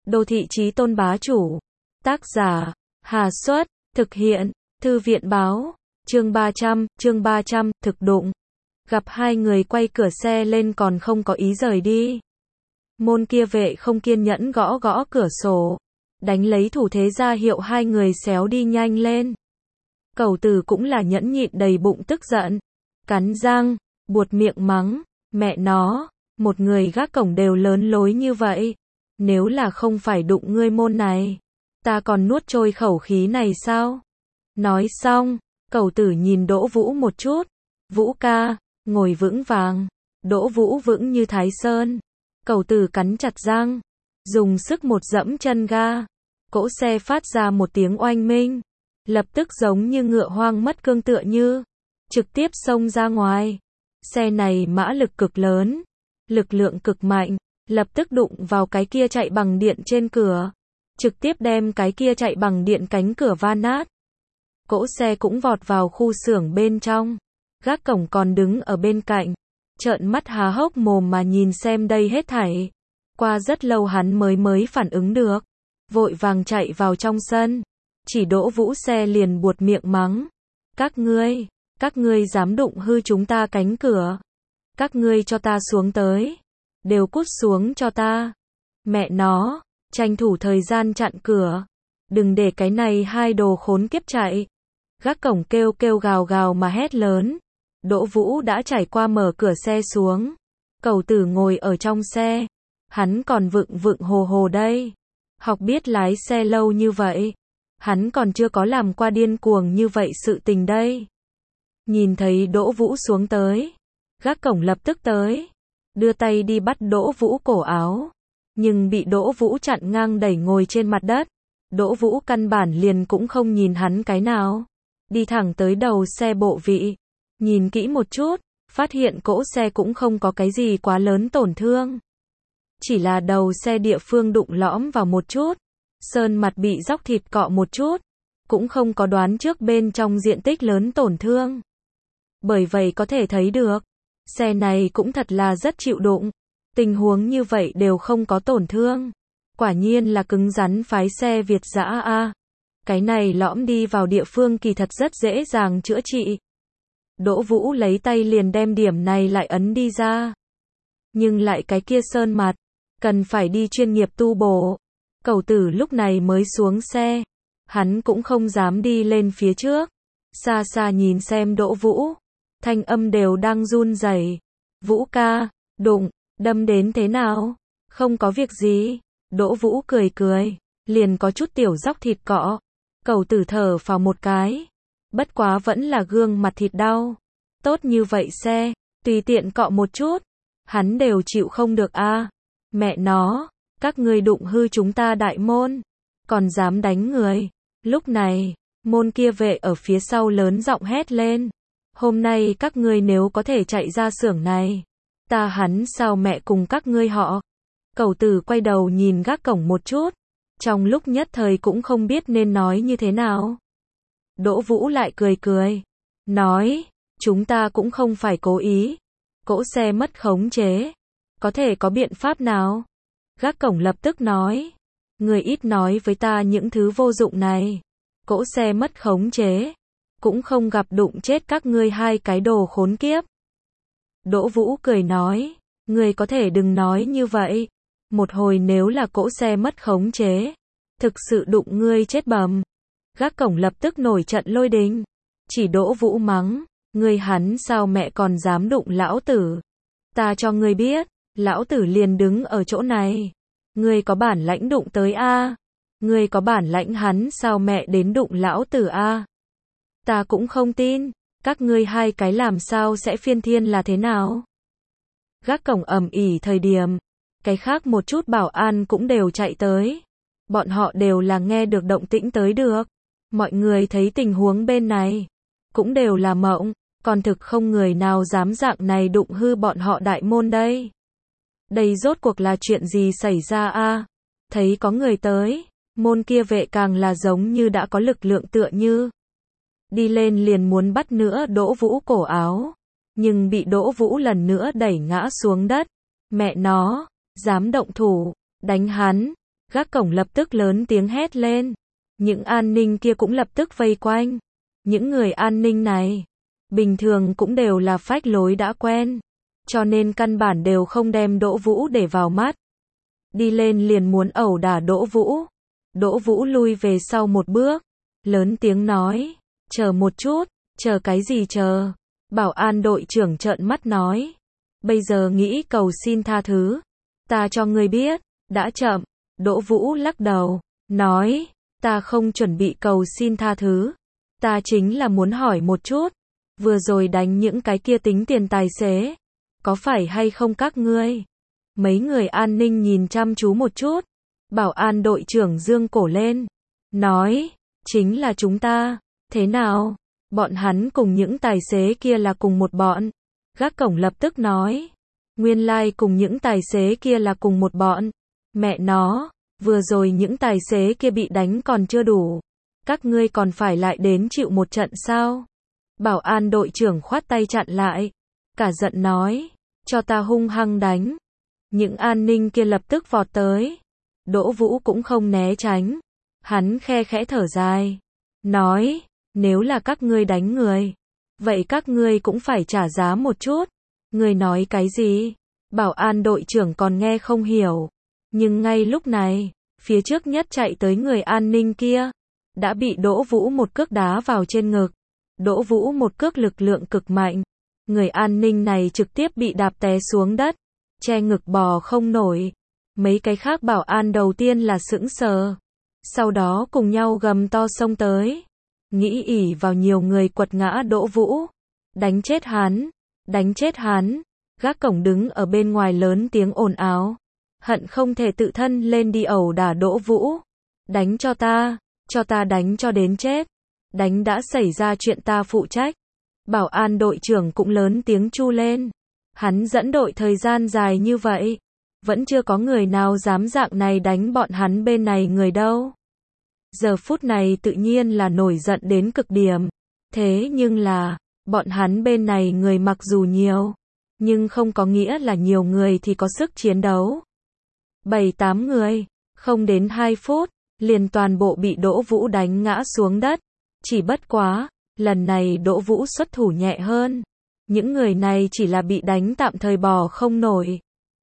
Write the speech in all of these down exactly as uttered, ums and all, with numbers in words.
Đô thị chí tôn bá chủ. Tác giả, Hà Xuất, thực hiện, Thư viện báo, chương ba trăm, chương ba trăm, thực đụng. Gặp hai người quay cửa xe lên còn không có ý rời đi. Môn kia vệ không kiên nhẫn gõ gõ cửa sổ, đánh lấy thủ thế ra hiệu hai người xéo đi nhanh lên. Cẩu Tử cũng là nhẫn nhịn đầy bụng tức giận, cắn răng, buột miệng mắng, mẹ nó, một người gác cổng đều lớn lối như vậy, nếu là không phải đụng ngươi môn này, ta còn nuốt trôi khẩu khí này sao? Nói xong, Cẩu Tử nhìn Đỗ Vũ một chút, Vũ ca, ngồi vững vàng. Đỗ Vũ vững như Thái Sơn. Cẩu Tử cắn chặt răng, dùng sức một dẫm chân ga, cỗ xe phát ra một tiếng oanh minh, lập tức giống như ngựa hoang mất cương tựa như, trực tiếp xông ra ngoài. Xe này mã lực cực lớn, lực lượng cực mạnh, lập tức đụng vào cái kia chạy bằng điện trên cửa, trực tiếp đem cái kia chạy bằng điện cánh cửa va nát. Cỗ xe cũng vọt vào khu xưởng bên trong, gác cổng còn đứng ở bên cạnh, trợn mắt há hốc mồm mà nhìn xem đây hết thảy. Qua rất lâu hắn mới mới phản ứng được, vội vàng chạy vào trong sân, chỉ Đỗ Vũ xe liền buột miệng mắng, các ngươi, các ngươi dám đụng hư chúng ta cánh cửa, các ngươi cho ta xuống tới, đều cút xuống cho ta, mẹ nó, tranh thủ thời gian chặn cửa, đừng để cái này hai đồ khốn kiếp chạy. Gác cổng kêu kêu gào gào mà hét lớn. Đỗ Vũ đã trải qua mở cửa xe xuống, Cẩu Tử ngồi ở trong xe, hắn còn vựng vựng hồ hồ đây, học biết lái xe lâu như vậy, hắn còn chưa có làm qua điên cuồng như vậy sự tình đây. Nhìn thấy Đỗ Vũ xuống tới, gác cổng lập tức tới, đưa tay đi bắt Đỗ Vũ cổ áo, nhưng bị Đỗ Vũ chặn ngang đẩy ngồi trên mặt đất. Đỗ Vũ căn bản liền cũng không nhìn hắn cái nào, đi thẳng tới đầu xe bộ vị, nhìn kỹ một chút, phát hiện cỗ xe cũng không có cái gì quá lớn tổn thương, chỉ là đầu xe địa phương đụng lõm vào một chút, sơn mặt bị róc thịt cọ một chút, cũng không có đoán trước bên trong diện tích lớn tổn thương. Bởi vậy có thể thấy được, xe này cũng thật là rất chịu đụng, tình huống như vậy đều không có tổn thương. Quả nhiên là cứng rắn phái xe Việt dã a. Cái này lõm đi vào địa phương kỳ thật rất dễ dàng chữa trị. Đỗ Vũ lấy tay liền đem điểm này lại ấn đi ra. Nhưng lại cái kia sơn mặt, cần phải đi chuyên nghiệp tu bổ. Cẩu Tử lúc này mới xuống xe, hắn cũng không dám đi lên phía trước, xa xa nhìn xem Đỗ Vũ, thanh âm đều đang run rẩy. Vũ ca, đụng, đâm đến thế nào? Không có việc gì. Đỗ Vũ cười cười, liền có chút tiểu róc thịt cọ. Cẩu Tử thở phào một cái, bất quá vẫn là gương mặt thịt đau. Tốt như vậy xe, tùy tiện cọ một chút, hắn đều chịu không được a. À. Mẹ nó, các ngươi đụng hư chúng ta đại môn, còn dám đánh người. Lúc này, môn kia vệ ở phía sau lớn giọng hét lên, hôm nay các ngươi nếu có thể chạy ra xưởng này, ta hắn sao mẹ cùng các ngươi họ. Cẩu Tử quay đầu nhìn gác cổng một chút, trong lúc nhất thời cũng không biết nên nói như thế nào. Đỗ Vũ lại cười cười, nói, chúng ta cũng không phải cố ý, cỗ xe mất khống chế, có thể có biện pháp nào? Gác cổng lập tức nói, người ít nói với ta những thứ vô dụng này, cỗ xe mất khống chế, cũng không gặp đụng chết các ngươi hai cái đồ khốn kiếp. Đỗ Vũ cười nói, người có thể đừng nói như vậy. Một hồi nếu là cỗ xe mất khống chế, thực sự đụng ngươi chết bầm. Gác cổng lập tức nổi trận lôi đình, chỉ Đỗ Vũ mắng, ngươi hắn sao mẹ còn dám đụng lão tử. Ta cho ngươi biết, lão tử liền đứng ở chỗ này. Ngươi có bản lãnh đụng tới a? Ngươi có bản lãnh hắn sao mẹ đến đụng lão tử a? Ta cũng không tin, các ngươi hai cái làm sao sẽ phiên thiên là thế nào? Gác cổng ầm ĩ thời điểm, cái khác một chút bảo an cũng đều chạy tới. Bọn họ đều là nghe được động tĩnh tới được. Mọi người thấy tình huống bên này, cũng đều là mộng, còn thực không người nào dám dạng này đụng hư bọn họ đại môn đây. Đây rốt cuộc là chuyện gì xảy ra a? À? Thấy có người tới, môn kia vệ càng là giống như đã có lực lượng tựa như. Đi lên liền muốn bắt nữa Đỗ Vũ cổ áo, nhưng bị Đỗ Vũ lần nữa đẩy ngã xuống đất. Mẹ nó, dám động thủ, đánh hắn. Gác cổng lập tức lớn tiếng hét lên. Những an ninh kia cũng lập tức vây quanh. Những người an ninh này, bình thường cũng đều là phách lối đã quen. Cho nên căn bản đều không đem Đỗ Vũ để vào mắt. Đi lên liền muốn ẩu đả Đỗ Vũ. Đỗ Vũ lui về sau một bước. Lớn tiếng nói. Chờ một chút, chờ cái gì chờ? Bảo an đội trưởng trợn mắt nói. Bây giờ nghĩ cầu xin tha thứ. Ta cho ngươi biết, đã chậm. Đỗ Vũ lắc đầu, nói. Ta không chuẩn bị cầu xin tha thứ. Ta chính là muốn hỏi một chút. Vừa rồi đánh những cái kia tính tiền tài xế. Có phải hay không các ngươi? Mấy người an ninh nhìn chăm chú một chút. Bảo an đội trưởng dương cổ lên. Nói. Chính là chúng ta. Thế nào? Bọn hắn cùng những tài xế kia là cùng một bọn. Gác cổng lập tức nói. Nguyên lai like cùng những tài xế kia là cùng một bọn. Mẹ nó, vừa rồi những tài xế kia bị đánh còn chưa đủ. Các ngươi còn phải lại đến chịu một trận sao? Bảo an đội trưởng khoát tay chặn lại. Cả giận nói. Cho ta hung hăng đánh. Những an ninh kia lập tức vọt tới. Đỗ Vũ cũng không né tránh. Hắn khe khẽ thở dài. Nói. Nếu là các ngươi đánh người. Vậy các ngươi cũng phải trả giá một chút. Ngươi nói cái gì? Bảo an đội trưởng còn nghe không hiểu. Nhưng ngay lúc này, phía trước nhất chạy tới người an ninh kia. Đã bị Đỗ Vũ một cước đá vào trên ngực. Đỗ Vũ một cước lực lượng cực mạnh. Người an ninh này trực tiếp bị đạp té xuống đất. Che ngực bò không nổi. Mấy cái khác bảo an đầu tiên là sững sờ. Sau đó cùng nhau gầm to xông tới. Nghĩ ỉ vào nhiều người quật ngã Đỗ Vũ. Đánh chết hắn. Đánh chết hắn. Gác cổng đứng ở bên ngoài lớn tiếng ồn ào. Hận không thể tự thân lên đi ẩu đả Đỗ Vũ. Đánh cho ta. Cho ta đánh cho đến chết. Đánh đã xảy ra chuyện ta phụ trách. Bảo an đội trưởng cũng lớn tiếng chu lên. Hắn dẫn đội thời gian dài như vậy. Vẫn chưa có người nào dám dạng này đánh bọn hắn bên này người đâu. Giờ phút này tự nhiên là nổi giận đến cực điểm. Thế nhưng là, bọn hắn bên này người mặc dù nhiều, nhưng không có nghĩa là nhiều người thì có sức chiến đấu. Bảy tám người, không đến hai phút, liền toàn bộ bị Đỗ Vũ đánh ngã xuống đất. Chỉ bất quá, lần này Đỗ Vũ xuất thủ nhẹ hơn. Những người này chỉ là bị đánh tạm thời bò không nổi.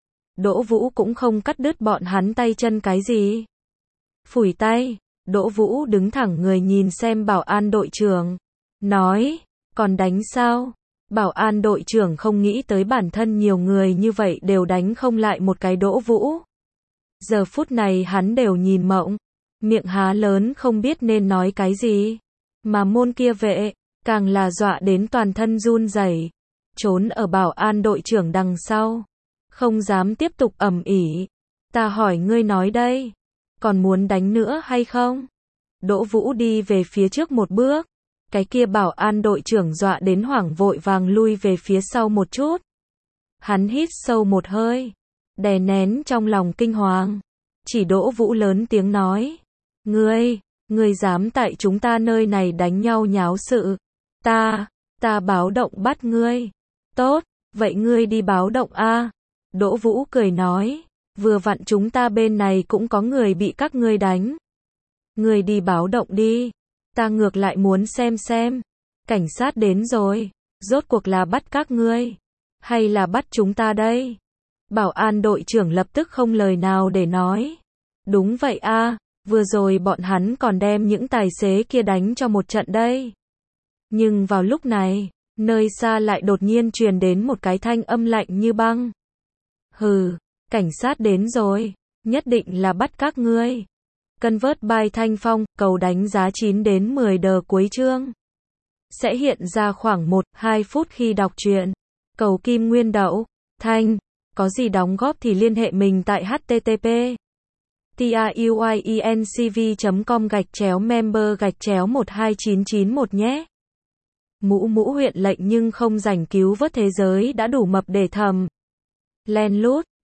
Đỗ Vũ cũng không cắt đứt bọn hắn tay chân cái gì. Phủi tay, Đỗ Vũ đứng thẳng người nhìn xem bảo an đội trưởng. Nói, còn đánh sao? Bảo an đội trưởng không nghĩ tới bản thân nhiều người như vậy đều đánh không lại một cái Đỗ Vũ. Giờ phút này hắn đều nhìn mộng. Miệng há lớn không biết nên nói cái gì. Mà môn kia vệ, càng là dọa đến toàn thân run rẩy, trốn ở bảo an đội trưởng đằng sau. Không dám tiếp tục ầm ĩ. Ta hỏi ngươi nói đây. Còn muốn đánh nữa hay không? Đỗ Vũ đi về phía trước một bước. Cái kia bảo an đội trưởng dọa đến hoảng vội vàng lui về phía sau một chút. Hắn hít sâu một hơi. Đè nén trong lòng kinh hoàng. Chỉ Đỗ Vũ lớn tiếng nói. Ngươi, ngươi dám tại chúng ta nơi này đánh nhau nháo sự. Ta, ta báo động bắt ngươi. Tốt, vậy ngươi đi báo động a. Đỗ Vũ cười nói. Vừa vặn chúng ta bên này cũng có người bị các ngươi đánh. Ngươi đi báo động đi. Ta ngược lại muốn xem xem. Cảnh sát đến rồi. Rốt cuộc là bắt các ngươi. Hay là bắt chúng ta đây? Bảo an đội trưởng lập tức không lời nào để nói. Đúng vậy a, vừa rồi bọn hắn còn đem những tài xế kia đánh cho một trận đây. Nhưng vào lúc này, nơi xa lại đột nhiên truyền đến một cái thanh âm lạnh như băng. Hừ, cảnh sát đến rồi, nhất định là bắt các ngươi. Convert by Thanh Phong, cầu đánh giá chín đến mười đờ cuối chương. Sẽ hiện ra khoảng một đến hai phút khi đọc truyện. Cầu Kim Nguyên Đậu, Thanh, có gì đóng góp thì liên hệ mình tại http truyencv chấm com gạch chéo member gạch chéo một hai chín chín một nhé. Mũ mũ huyện lệnh nhưng không rảnh cứu vớt thế giới đã đủ mập để thầm. Len lút.